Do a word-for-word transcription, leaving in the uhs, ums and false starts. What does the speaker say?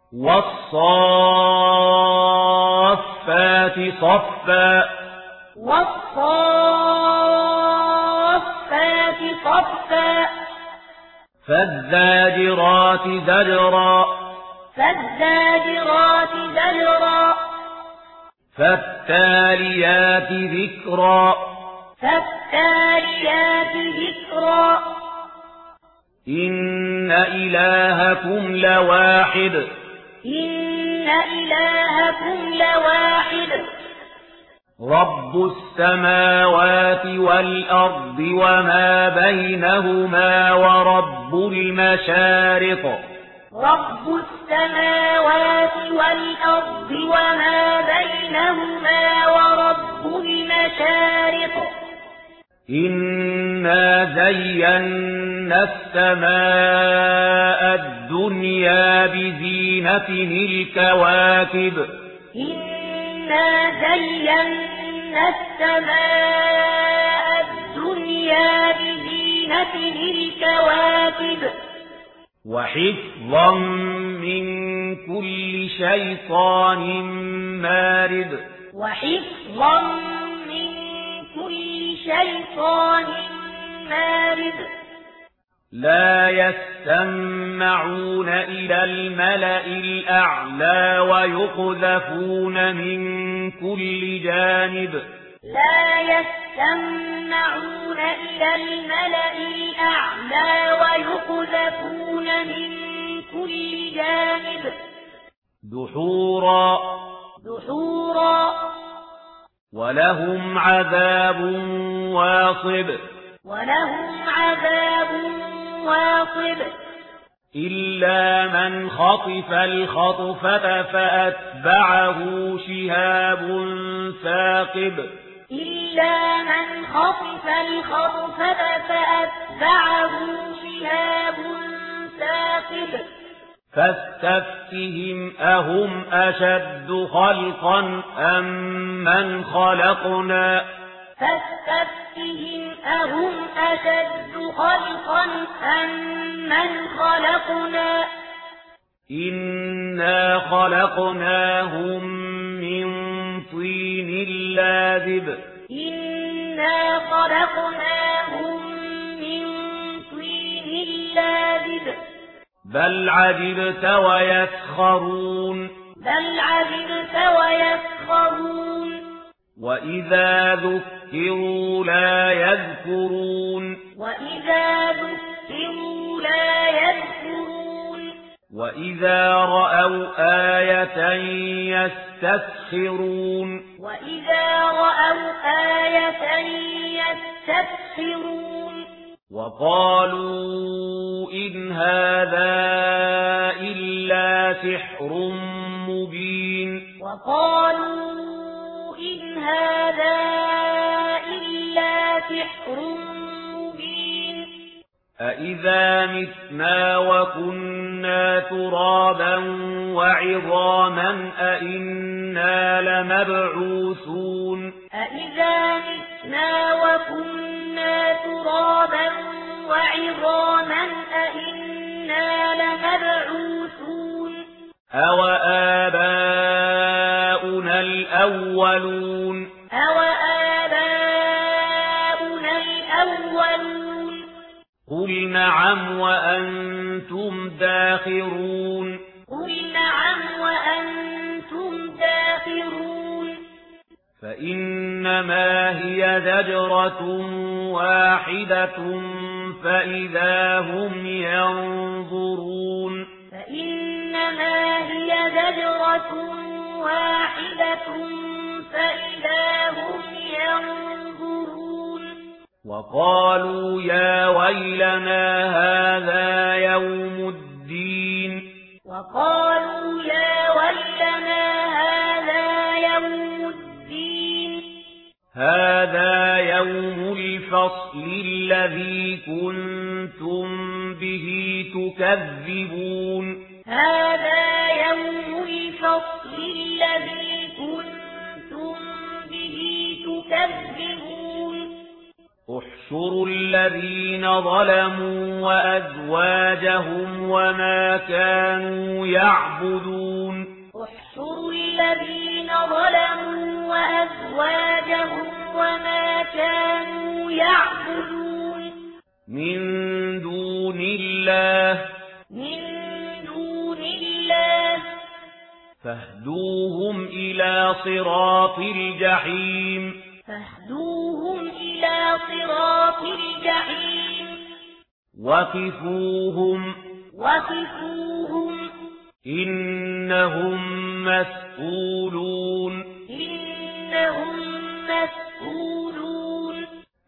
والصافات صفا والصافات صفا فالزاجرات زجرا فالزاجرات زجرا فالتاليات ذكرا فالتاليات ذكرا إن إلهكم لواحد إن إلهكم لواحد رب السماوات والأرض وما بينهما ورب المشارق رب السماوات والأرض وما بينهما ورب المشارق إنا زينا السماء الدنيا بزينة الكواكب إنا زينا السماء الدنيا بزينة الكواكب وحفظا من كل شيطان مارد وحفظا من كل شيطان مارد لا يستمعون إلى الملأ الأعلى ويقذفون من كل جانب لا يستمعون إلى الملأ الأعلى ويقذفون من كل جانب دحورا دحورا ولهم عذاب واصب ولهم عذاب واصب إلا من خطف الخطفة فأتبعه شهاب ثاقب إلا من خطف الخطفة فأتبعه شهاب ثاقب فاستفتهم أهم أشد خلقا أم من خلقنا فاستفتهم أهم أشد خلقا أم من خلقنا إنا خلقناهم من طين لازب إنا خلقناهم من طين لازب بل عجبت ويسخرون بل عجبت ويسخرون وإذا ذكروا لا يذكرون وإذا ذكروا لا يذكرون وإذا رأوا آية يستسخرون وإذا رأوا آية يستسخرون وقالوا إن هذا إلا سحر مبين وقالوا إن هذا إلا سحر مبين أإذا متنا وكنا ترابا وعظاما أإنا لمبعوثون أإذا متنا وكنا ترابا وعظاما أإنا لمبعوثون أو آباؤنا الأولون أو آباؤنا الأولون قل نعم وأنتم داخرون قل نعم وأنتم داخرون فإنما هي زجرة واحدة فإذا هم ينظرون فإنما هي زجرة واحدة فإذا هم ينظرون وقالوا يا ويلنا هذا يوم الدين وقالوا يا ويلنا هذا يوم الدين هذا يوم الفصل الذي كنتم به تكذبون هذا يوم الفصل الذي كنتم به تكذبون احشروا الذين ظلموا وأزواجهم وما كانوا يعبدون احشروا الذين ظلموا وأزواجهم وما كانوا يعبدون من دون الله من دون الله فاهدوهم إلى صراط الجحيم فاهدوهم إلى صراط الجحيم وقفوهم وقفوهم إنهم مسؤولون